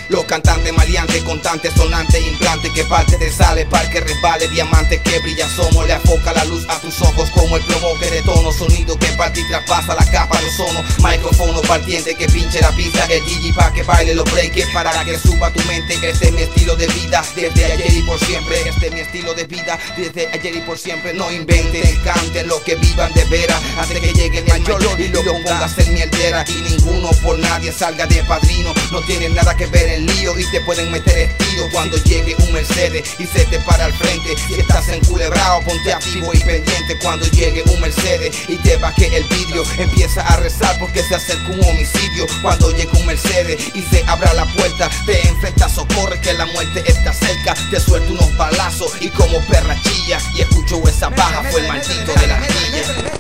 Los cantantes maleantes, constantes, sonantes, implante que parte te sale, par que resbale, diamante que brilla, somos, le afoca la luz a tus ojos como el provoque de tono, sonido que parte y traspasa la capa de ozono, micrófono partiente que pinche la pista, el DJ pa' que baile los breaks para que suba tu mente. Este es mi estilo de vida, desde ayer y por siempre. Este es mi estilo de vida, desde ayer y por siempre. No inventen, canten lo que vivan de veras, antes que llegue el mayor y lo pongas en mierdera. Y ninguno por nadie salga de padrino, no tienes nada que ver en lío y te pueden meter estilo cuando llegue un Mercedes y se te para al frente. Si estás enculebrado, ponte activo y pendiente cuando llegue un Mercedes y te baje el vidrio. Empieza a rezar porque se acerca un homicidio. Cuando llegue un Mercedes y se abra la puerta, te enfrentas, socorre que la muerte está cerca. Te suelto unos balazos y como perra chilla, y escucho esa baja, fue el maldito de la astilla.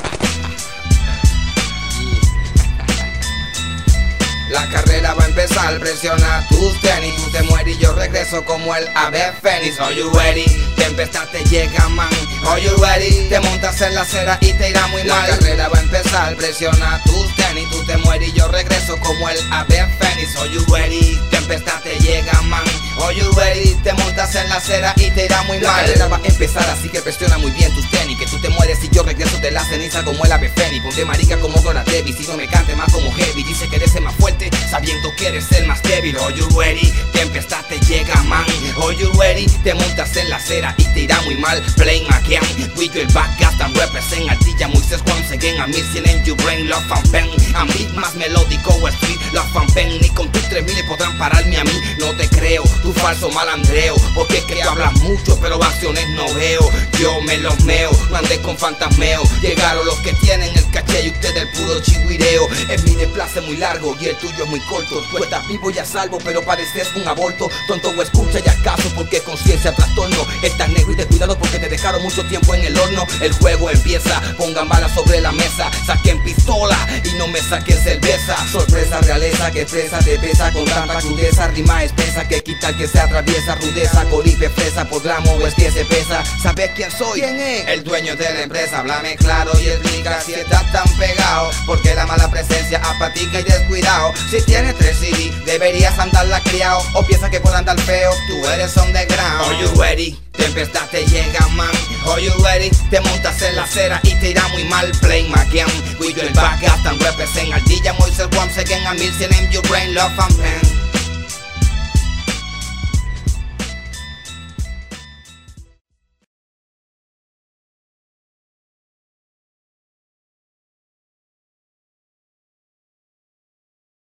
La carrera va a empezar, presiona tus tenis. Tú te mueres y yo regreso como el ave fénix. Are you ready? Tempestad te llega, man. Are you ready? Te montas en la acera y te irá muy mal. La carrera va a empezar, presiona tus tenis. Tú te mueres y yo regreso como el ave fénix. Are you ready? Tempestad te llega, man. Are you ready? Te montas en la acera y te irá muy mal. La carrera va a empezar, así que presiona muy bien tus tenis. Que tú te mueres y yo regreso de la ceniza como el ave fénix. Ponte marica como Gloria Trevi, si no me cante más como Heavy. Dice que eres el más fuerte sabiendo que eres el más débil. Are you ready? Tempestad te llega, man. Are you ready? Te montas en la acera y te irá muy mal. Playing again with your back, gas and represent. Artilla Moisés once again. A 1100 en your brain, love and pen. A mí más melódico, street, love and pen. Ni con tus 3000 podrán pararme a mí. No te creo, tu falso malandreo. Porque es que hablas mucho pero acciones no veo. Yo me los meo, no andes con fantasmeo. Llegaron los que tienen el caché y usted el puro chigüireo. Es mi desplace muy largo y el tuyo es muy corto. Tú estás vivo y a salvo pero pareces un aborto. Tonto o escucha y acaso porque conciencia trastorno. Estás negro y descuidado porque te dejaron mucho tiempo en el horno. El juego empieza, pongan balas sobre la mesa. Saquen pistola y no me saquen cerveza. Sorpresa, realeza que expresa, te pesa con tanta crudeza. Rima espesa que quita el que se atraviesa. Rudeza, colipe, fresa, por gramo o es que se pesa. ¿Sabes quién soy? ¿Quién es? El dueño de la empresa. Háblame claro y explica si estás tan pegado. Porque la mala presencia apatica y descuidado. Si tienes 3 CD, deberías andarla criado. O piensas que por andar feo, tú eres underground. Are you ready? Tempestad te llega, man. Are you ready? Te montas en la acera y te irá muy mal. Playing again with your back, gas and represent. Ardilla Moisés once again. A 1100 en your brain, love